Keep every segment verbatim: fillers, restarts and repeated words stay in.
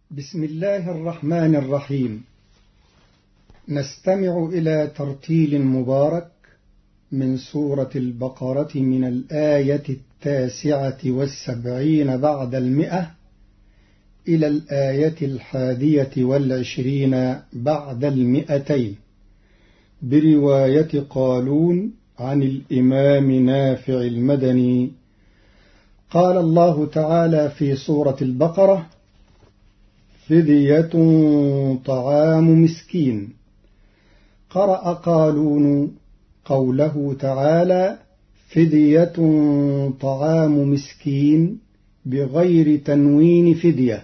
بسم الله الرحمن الرحيم. نستمع إلى ترتيل مبارك من سورة البقرة من الآية التاسعة والسبعين بعد المئة إلى الآية الحادية والعشرين بعد المئتين برواية قالون عن الإمام نافع المدني. قال الله تعالى في سورة البقرة: فدية طعام مسكين. قرأ قالون قوله تعالى فدية طعام مسكين بغير تنوين فدية،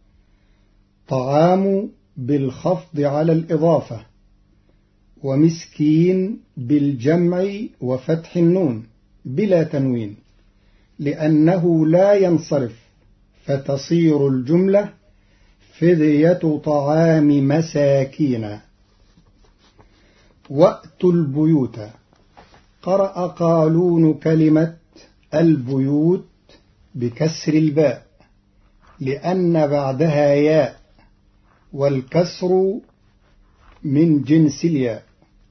طعام بالخفض على الإضافة، ومسكين بالجمع وفتح النون بلا تنوين، لأنه لا ينصرف، فتصير الجملة فدية طعام مساكين. وأتوا البيوت. قرأ قالون كلمة البيوت بكسر الباء لأن بعدها ياء، والكسر من جنس الياء.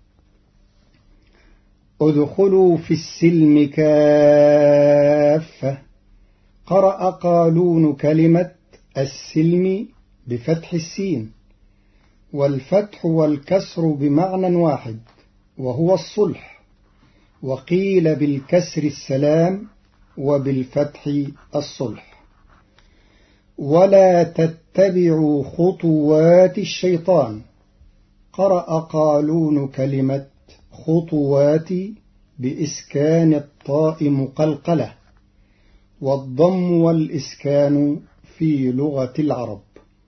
ادخلوا في السلم كافة. قرأ قالون كلمة السلم بفتح السين، والفتح والكسر بمعنى واحد وهو الصلح، وقيل بالكسر السلام وبالفتح الصلح. ولا تتبعوا خطوات الشيطان. قرأ قالون كلمة خطوات بإسكان الطاء مقلقلة، والضم والإسكان في لغة العرب.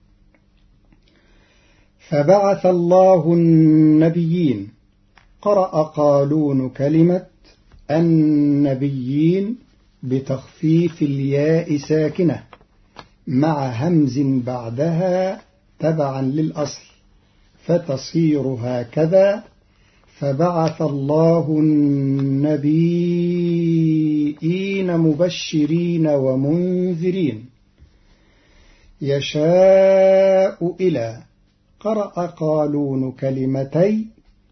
فبعث الله النبيين. قرأ قالون كلمة النبيين بتخفيف الياء ساكنة مع همز بعدها تبعا للأصل، فتصير هكذا: فبعث الله النبيين مبشرين ومنذرين. يشاء إلى. قرأ قالون كلمتي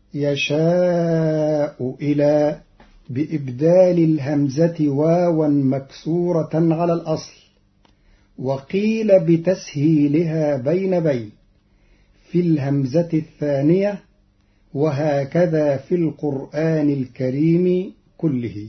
يشاء إلى بإبدال الهمزة واوا مكسورة على الأصل، وقيل بتسهيلها بين بين في الهمزة الثانية، وهكذا في القرآن الكريم كله.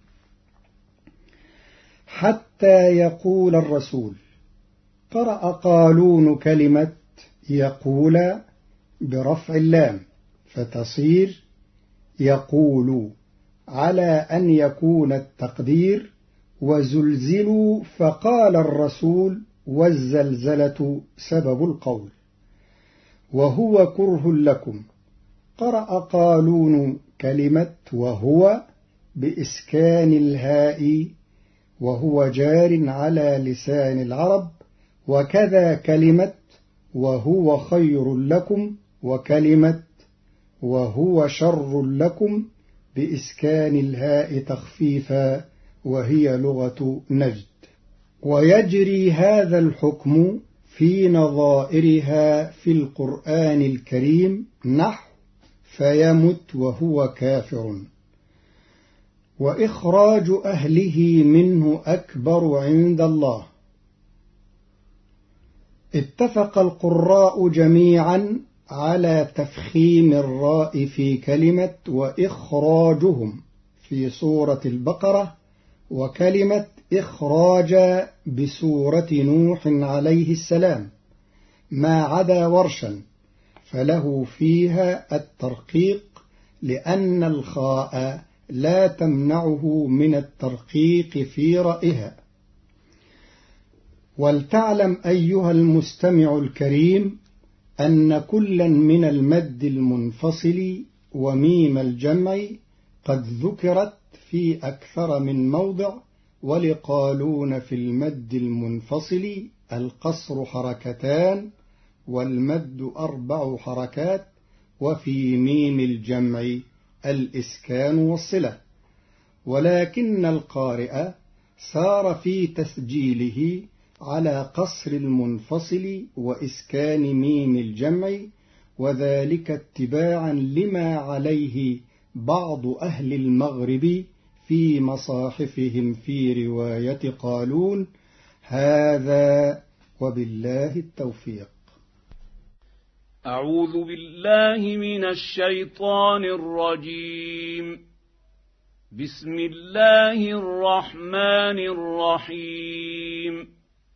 حتى يقول الرسول. قرأ قالون كلمة يقول برفع اللام، فتصير يقول، على أن يكون التقدير وزلزلوا فقال الرسول، والزلزلة سبب القول، وهو كره لكم. قرأ قالون كلمة وهو بإسكان الهاء، وهو جار على لسان العرب، وكذا كلمة وهو خير لكم، وكلمة وهو شر لكم بإسكان الهاء تخفيفا، وهي لغة نجد. ويجري هذا الحكم في نظائرها في القرآن الكريم، نحو فيمت وهو كافر، وإخراج أهله منه أكبر عند الله. اتفق القراء جميعا على تفخيم الراء في كلمة وإخراجهم في سورة البقرة، وكلمة إخراج بسورة نوح عليه السلام، ما عدا ورشا فله فيها الترقيق، لأن الخاء لا تمنعه من الترقيق في رأيها. ولتعلم أيها المستمع الكريم أن كلا من المد المنفصل وميم الجمع قد ذكرت في أكثر من موضع، ولقالون في المد المنفصل القصر حركتان والمد أربع حركات، وفي ميم الجمع الإسكان والصلة. ولكن القارئ سار في تسجيله على قصر المنفصل وإسكان ميم الجمع، وذلك اتباعا لما عليه بعض أهل المغرب في مصاحفهم في رواية قالون. هذا وبالله التوفيق. أعوذ بالله من الشيطان الرجيم. بسم الله الرحمن الرحيم.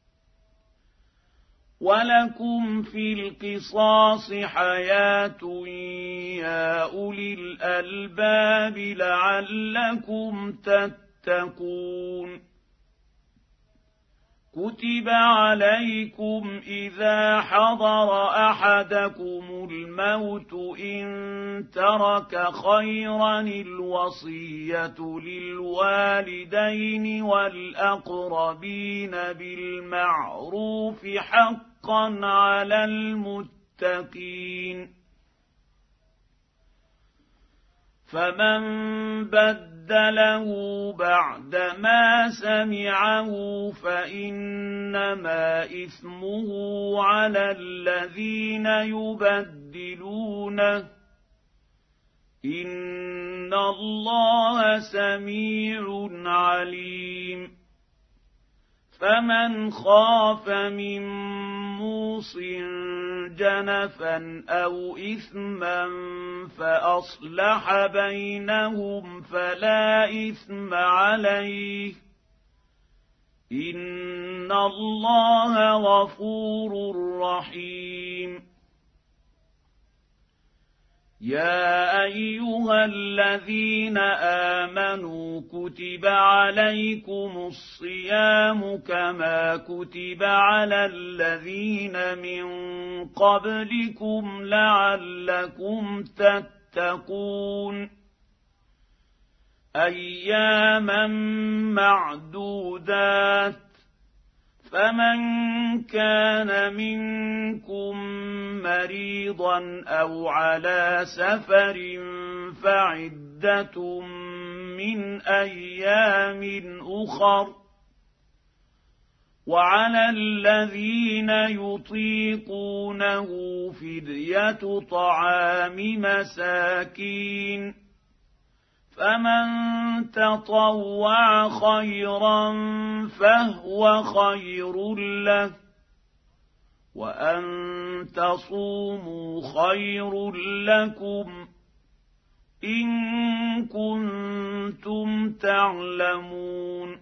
ولكم في القصاص حياة يا أولي الألباب لعلكم تتقون. كتب عليكم إذا حضر أحدكم الموت إن ترك خيرا الوصية للوالدين والأقربين بالمعروف حقا على المتقين. فمن بدله بعدما سمعه فإنما إثمه على الذين يبدلونه، إن الله سميع عليم. فمن خاف من موص جنفا أو إثما فأصلح بينهم فلا إثم عليه، إن الله غفور رحيم. يا أيها الذين آمنوا كتب عليكم الصيام كما كتب على الذين من قبلكم لعلكم تتقون. أياما معدودات، فمن كان منكم مريضا أو على سفر فعدة من أيام أخر، وعلى الذين يطيقونه فدية طعام مساكين، فمن تطوع خيرا فهو خير له، وأن تصوموا خير لكم إن كنتم تعلمون.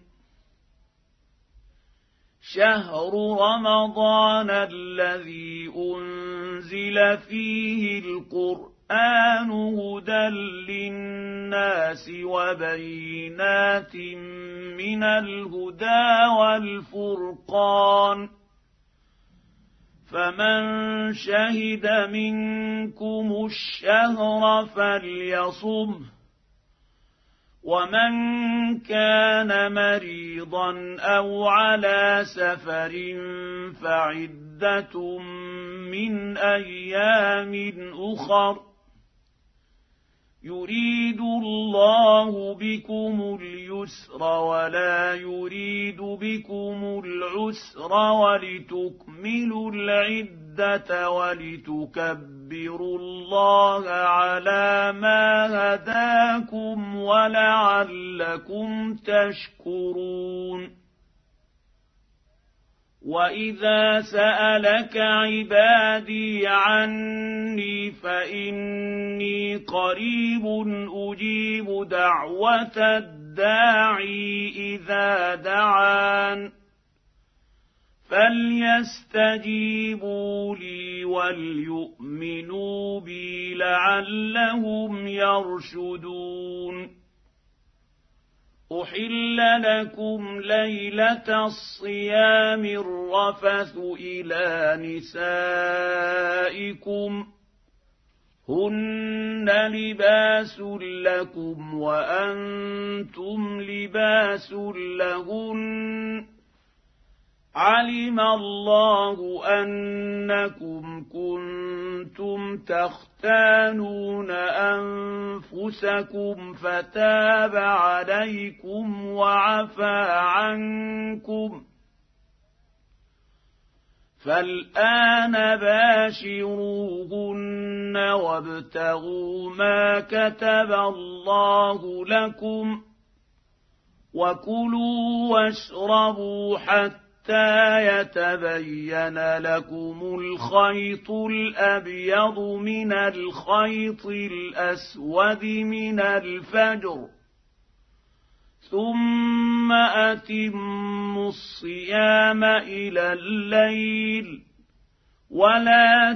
شهر رمضان الذي أنزل فيه القرآن القرآن هدى للناس وبينات من الهدى والفرقان، فمن شهد منكم الشهر فليصمه، ومن كان مريضا أو على سفر فعدة من أيام أخر، يريد الله بكم اليسر ولا يريد بكم العسر ولتكملوا العدة ولتكبروا الله على ما هداكم ولعلكم تشكرون. وإذا سألك عبادي عني فإني قريب أجيب دعوة الداعي إذا دعان، فليستجيبوا لي وليؤمنوا بي لعلهم يرشدون. أحل لكم ليلة الصيام الرفث إلى نسائكم هن لباس لكم وأنتم لباس لهن، علم الله أنكم كنتم تختانون أنفسكم فتاب عليكم وعفى عنكم، فالآن باشروهن وابتغوا ما كتب الله لكم وكلوا واشربوا حتى يتبين لكم الخيط الأبيض من الخيط الأسود من الفجر ثم أتموا الصيام إلى الليل ولا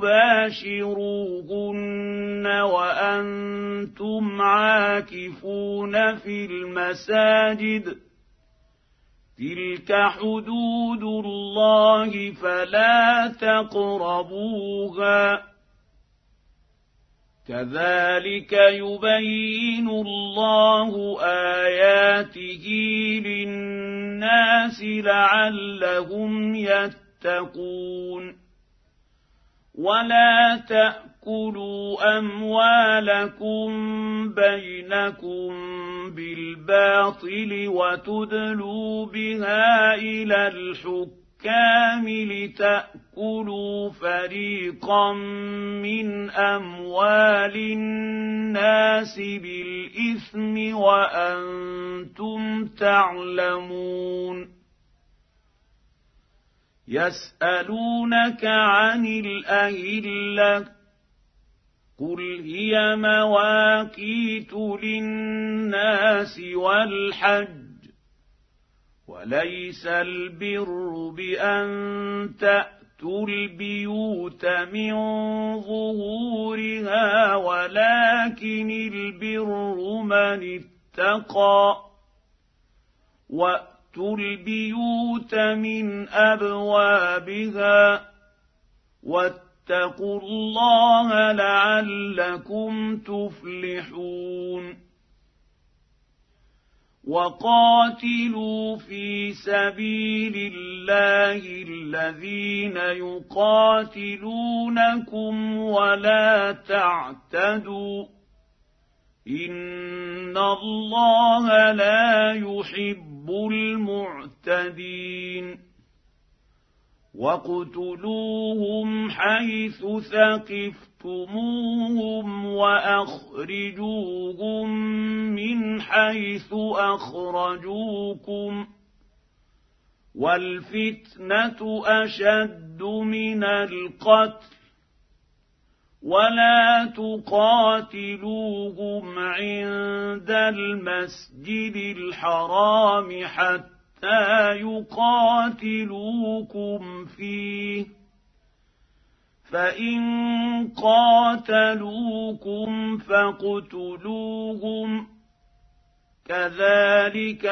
تباشروهن وأنتم عاكفون في المساجد تلك حدود الله فلا تقربوها كذلك يبين الله آياته للناس لعلهم يتقون ولا تأكلوا أموالكم بينكم بالباطل وتدلوا بها إلى الحكام لتأكلوا فريقا من أموال الناس بالإثم وأنتم تعلمون يسألونك عن الأهلة قل هي مواقيت للناس والحج وليس البر بأن تأتوا البيوت من ظهورها ولكن البر من اتقى وأتوا البيوت من أبوابها واتقوا الله لعلكم تفلحون وقاتلوا في سبيل الله الذين يقاتلونكم ولا تعتدوا إن الله لا يحب المعتدين واقتلوهم حيث ثقفتموهم وأخرجوهم من حيث أخرجوكم والفتنة أشد من القتل ولا تقاتلوهم عند المسجد الحرام حتى يقاتلوكم فيه فإن قاتلوكم فاقتلوهم كذلك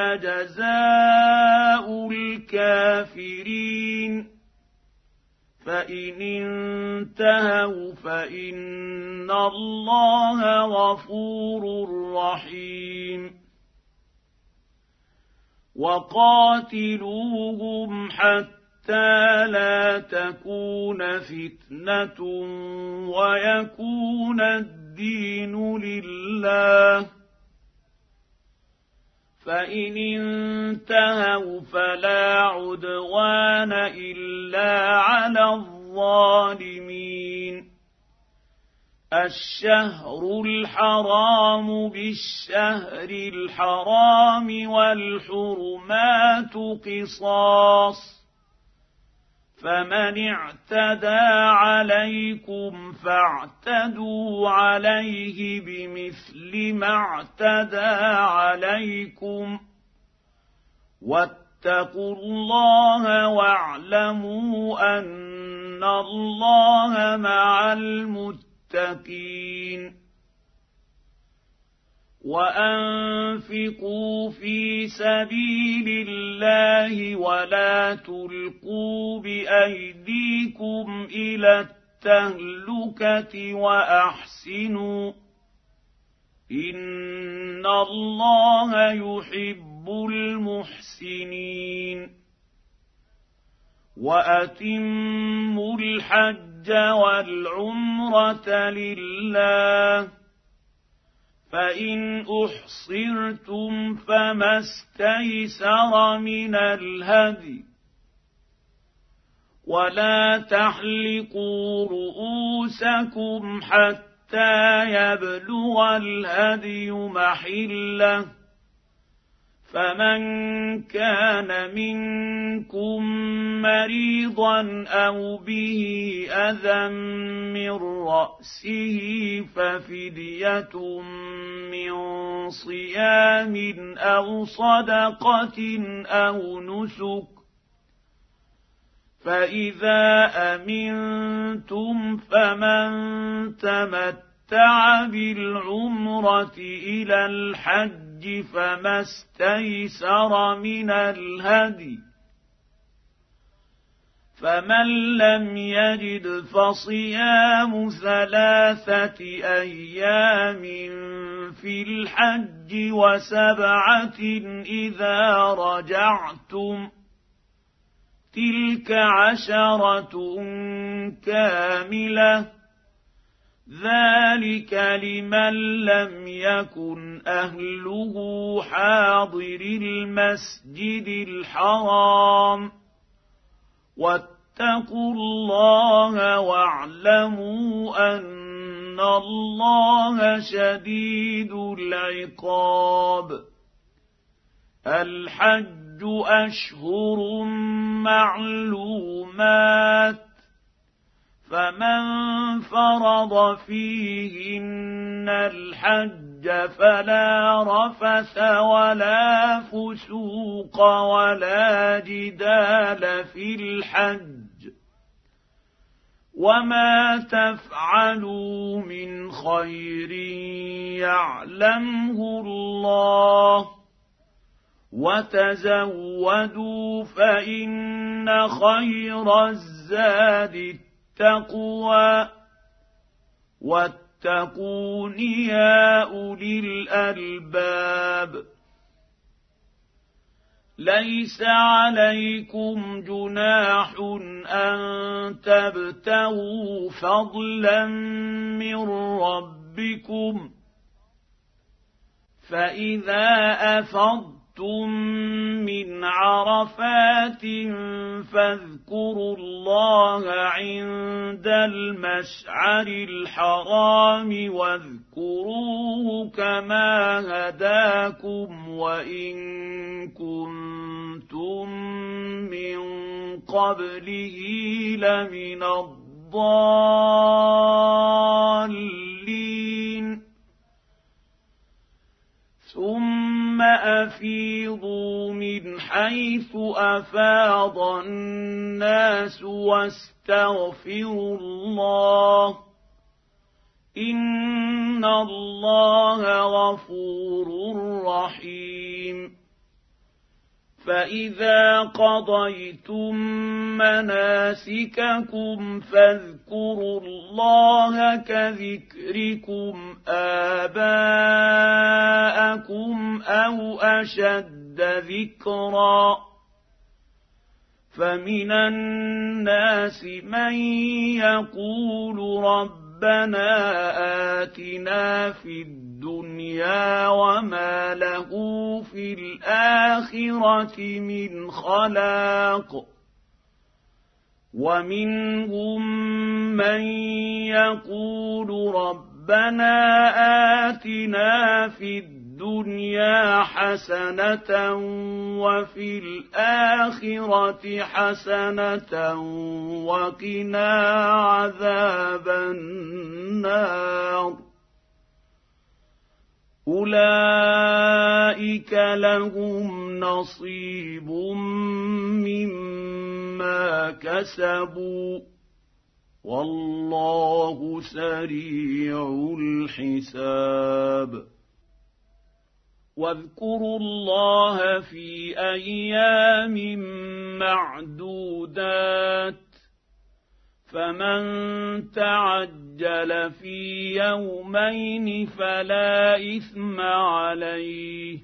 جزاء الكافرين فإن انتهوا فإن الله غفور رحيم وقاتلوهم حتى لا تكون فتنة ويكون الدين لله فإن انتهوا فلا عدوان إلا على الظالمين الشهر الحرام بالشهر الحرام والحرمات قصاص فمن اعتدى عليكم فاعتدوا عليه بمثل ما اعتدى عليكم واتقوا الله واعلموا أن الله مع المتقين وأنفقوا في سبيل الله ولا تلقوا بأيديكم إلى التهلكة وأحسنوا إن الله يحب المحسنين وأتموا الحج والعمرة لله فإن أحصرتم فما استيسر من الهدي ولا تحلقوا رؤوسكم حتى يبلغ الهدي محله فمن كان منكم مريضا أو به أذى من رأسه ففدية من صيام أو صدقة أو نسك فإذا أمنتم فمن تمتع بالعمرة إلى الحج فما استيسر من الهدي فمن لم يجد فصيام ثلاثة أيام في الحج وسبعة إذا رجعتم تلك عشرة كاملة ذلك لمن لم يكن أهله حاضر المسجد الحرام واتقوا الله واعلموا أن الله شديد العقاب الحج أشهر معلومات فمن فرض فيهن الحج فلا رفث ولا فسوق ولا جدال في الحج وما تفعلوا من خير يعلمه الله وتزودوا فإن خير الزاد التقوى واتقون يا أولي الألباب ليس عليكم جناح أن تبتغوا فضلا من ربكم فإذا أفضتم من عرفات فاذكروا الله عند المشعر الحرام واذكروه كما هداكم وإن كنتم من قبله لمن الضالين ثم أفيضوا من حيث أفاض الناس واستغفروا الله إن الله غفور رحيم فإذا قضيتم مناسككم فاذكروا الله كذكركم آباءكم أو أشد ذكرا فمن الناس من يقول ربنا آتنا في الدنيا وما له في الآخرة من خلاق ومنهم من يقول ربنا آتنا في الدنيا حسنة وفي الآخرة حسنة وقنا عذاب النار أولئك لهم نصيب مما كسبوا والله سريع الحساب واذكروا الله في أيام معدودات فمن تعجل في يومين فلا إثم عليه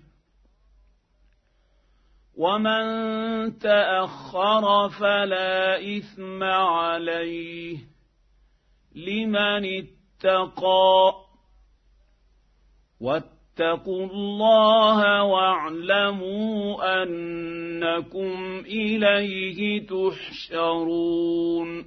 ومن تأخر فلا إثم عليه لمن اتقى واتقى فاتقوا الله واعلموا أنكم إليه تحشرون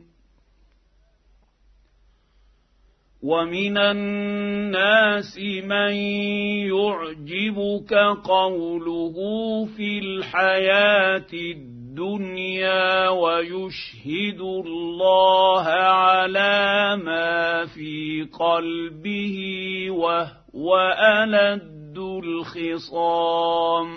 ومن الناس من يعجبك قوله في الحياة الدنيا ويشهد الله على ما في قلبه وهو ألد الخصام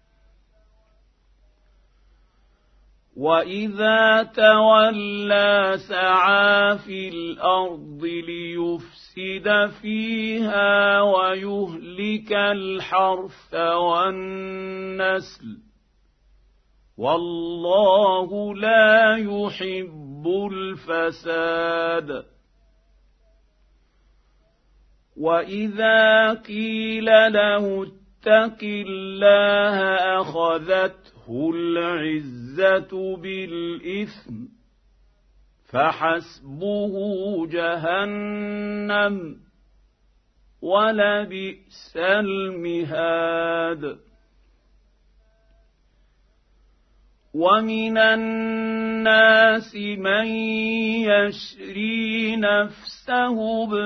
وإذا تولى سعى في الأرض ليفسد فيها ويهلك الحرث والنسل والله لا يحب الفساد وإذا قيل له اتق الله أخذته العزة بالإثم فحسبه جهنم ولبئس المهاد ومن الناس من يشري نفسه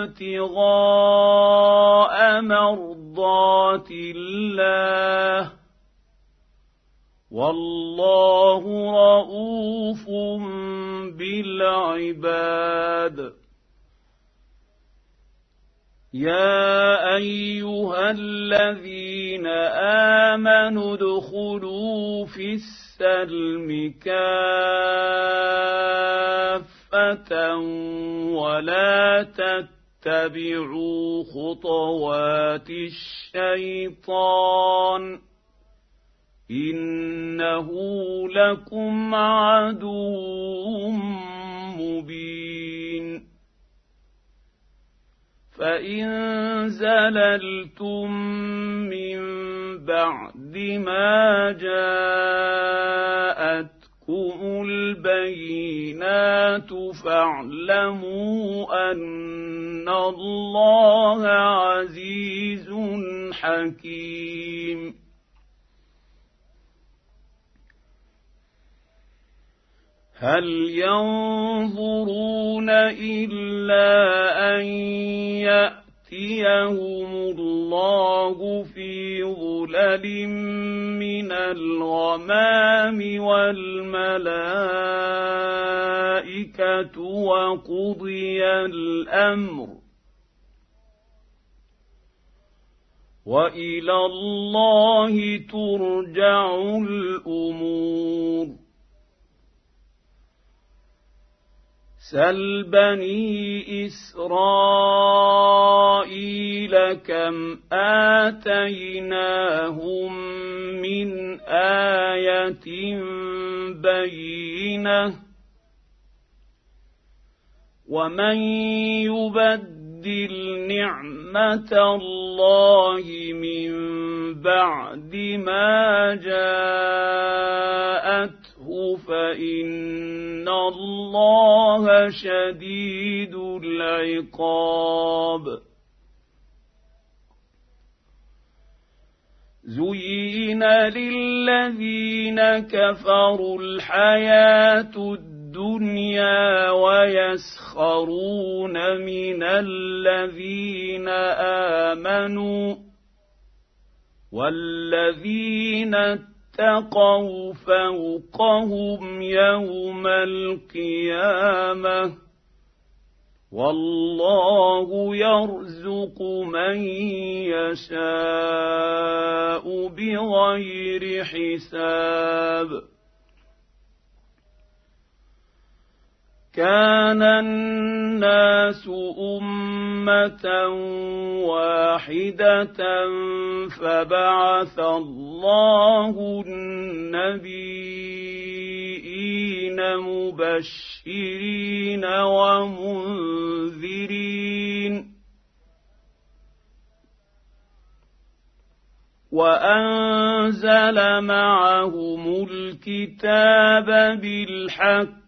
ابتغاء مرضات الله والله رءوف بالعباد يا أيها الذين آمنوا ادخلوا في السلم كافة ولا تتبعوا خطوات الشيطان إنه لكم عدو مبين فإن زللتم من بعد ما جاءتكم البينات فاعلموا أن الله عزيز حكيم هل ينظرون إلا أن يأتيهم الله في ظلل من الغمام والملائكة وقضي الأمر وإلى الله ترجع الأمور سل بني إسرائيل كم آتيناهم من آية بينة ومن يبدل نعمة الله من بعد ما جاءته فإن الله شديد العقاب زين للذين كفروا الحياة الدنيا ويسخرون من الذين آمنوا والذين اتقوا فوقهم يوم القيامة والله يرزق من يشاء بغير حساب كان الناس أمة واحدة فبعث الله النبيين مبشرين ومنذرين وأنزل معهم الكتاب بالحق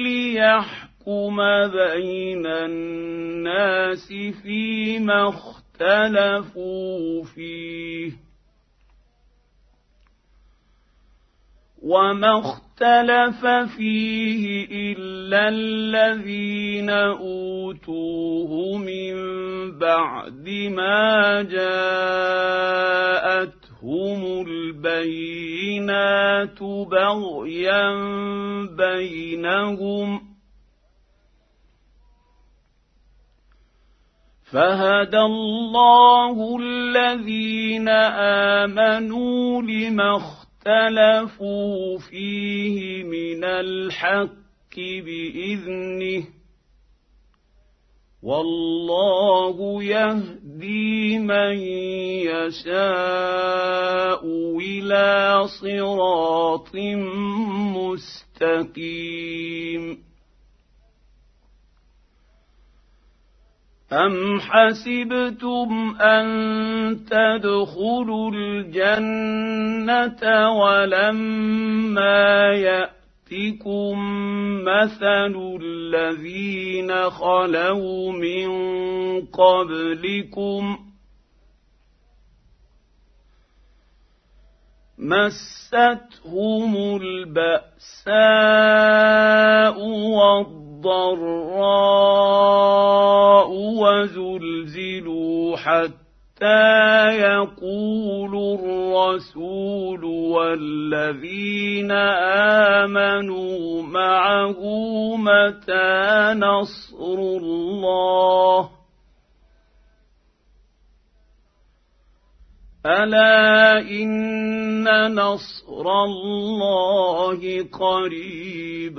ليحكم بين الناس فيما اختلفوا اختلفوا فيه وما اختلف فيه إلا الذين أوتوه من بعد ما جاءتهم البينات بغيا بينهم فهدى الله الذين آمنوا لما اختلفوا فيه من الحق بإذنه والله يهدي من يشاء إلى صراط مستقيم أم حسبتم أن تدخلوا الجنة ولما يأتكم مثل الذين خلوا من قبلكم مستهم البأساء والضراء وزلزلوا حتى يقول الرسول والذين آمنوا معه متى نصر الله ألا إن نصر الله قريب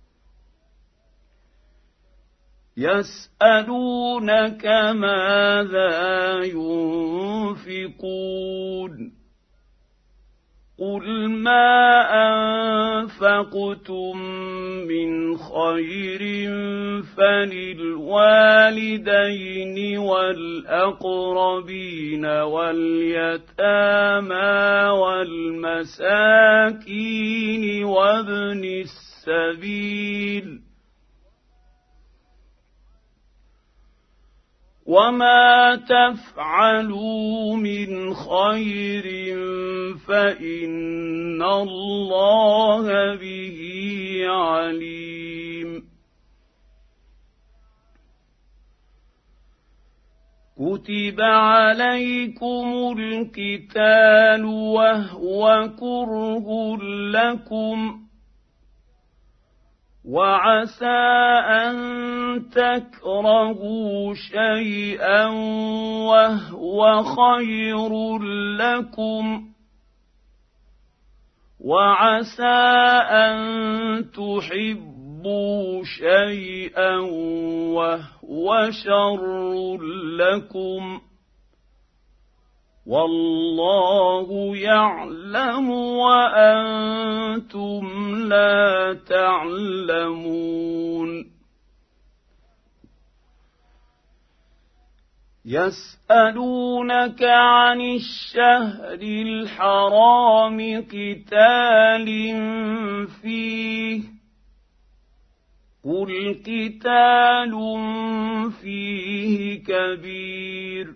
يسألونك ماذا ينفقون قل ما أنفقتم من خير فللوالدين والأقربين واليتامى والمساكين وابن السبيل وما تفعلوا من خير فإن الله به عليم كتب عليكم القتال وهو كره لكم وعسى أن تكرهوا شيئا وهو خير لكم وعسى أن تحبوا شيئا وهو شر لكم والله يعلم وأنتم لا تعلمون يسألونك عن الشهر الحرام قتال فيه قل قتال فيه كبير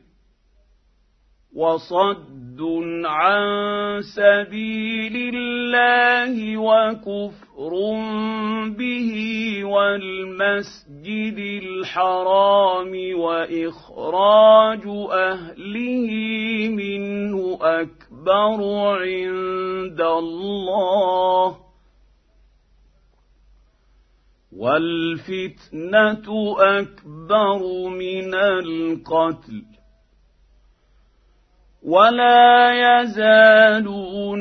وصد عن سبيل الله وكفر به والمسجد الحرام وإخراج أهله منه أكبر عند الله والفتنة أكبر من القتل ولا يزالون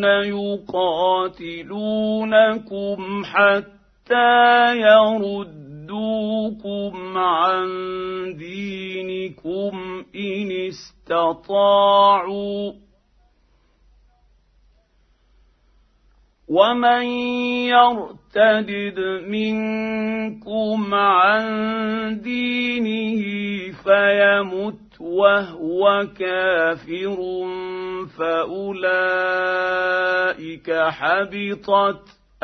يقاتلونكم حتى يردوكم عن دينكم إن استطاعوا ومن يرتد منكم عن دينه فيمت وهو كافر فأولئك حبطت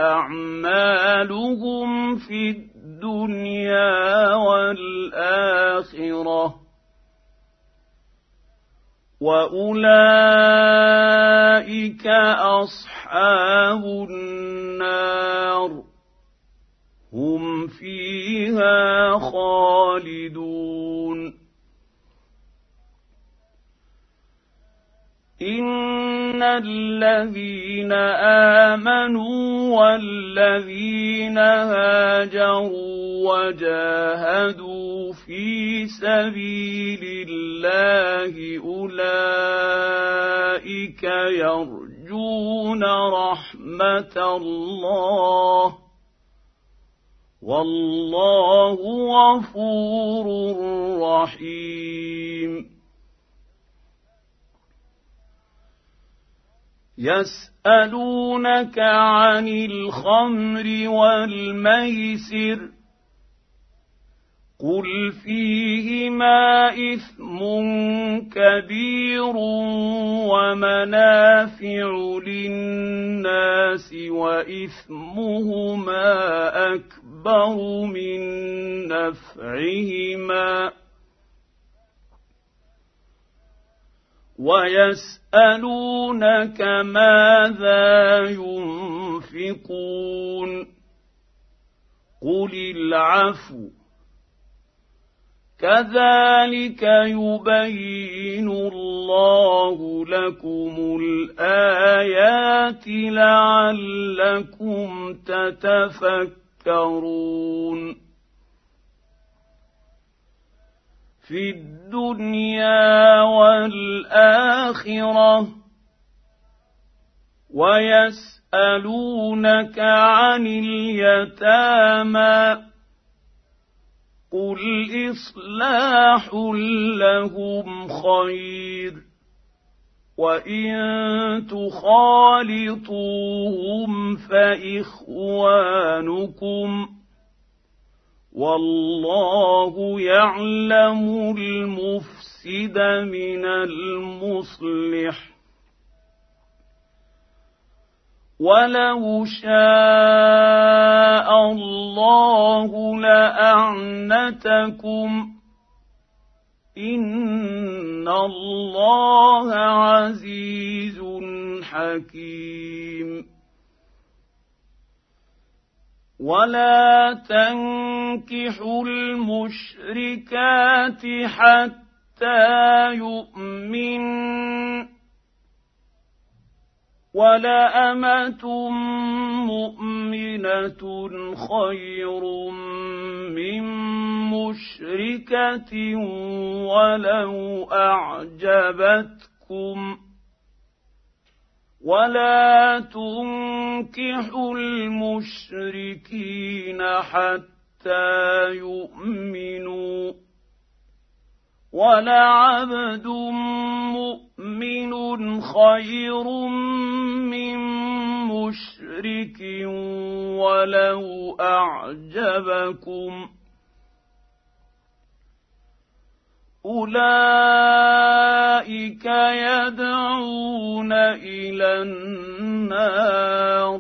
أعمالهم في الدنيا والآخرة وأولئك أصحاب النار هم فيها خالدون إن الذين آمنوا والذين هاجروا وجاهدوا في سبيل الله أولئك يرجون رحمة الله والله غفور رحيم يسألونك عن الخمر والميسر قل فيهما إثم كبير ومنافع للناس وإثمهما أكبر من نفعهما ويسألونك ماذا ينفقون قل العفو كذلك يبين الله لكم الآيات لعلكم تتفكرون في الدنيا والآخرة ويسألونك عن اليتامى قل إصلاح لهم خير وإن تخالطوهم فإخوانكم والله يعلم المفسد من المصلح ولو شاء الله لأعنتكم إن الله عزيز حكيم ولا تنكحوا المشركات حتى يؤمنن ولأمة مؤمنة خير من مشركة ولو أعجبتكم ولا تنكحوا المشركين حتى يؤمنوا ولعبد مؤمن خير من مشرك ولو أعجبكم أولئك يدعون إلى النار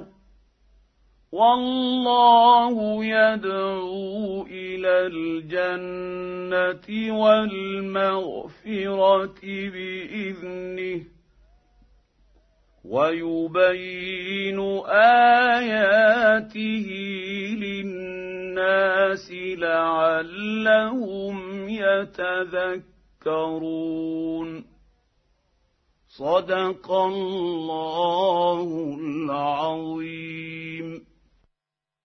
والله يدعو إلى الجنة والمغفرة بإذنه ويبين آياته للناس لعلهم يتذكرون صدق الله العظيم.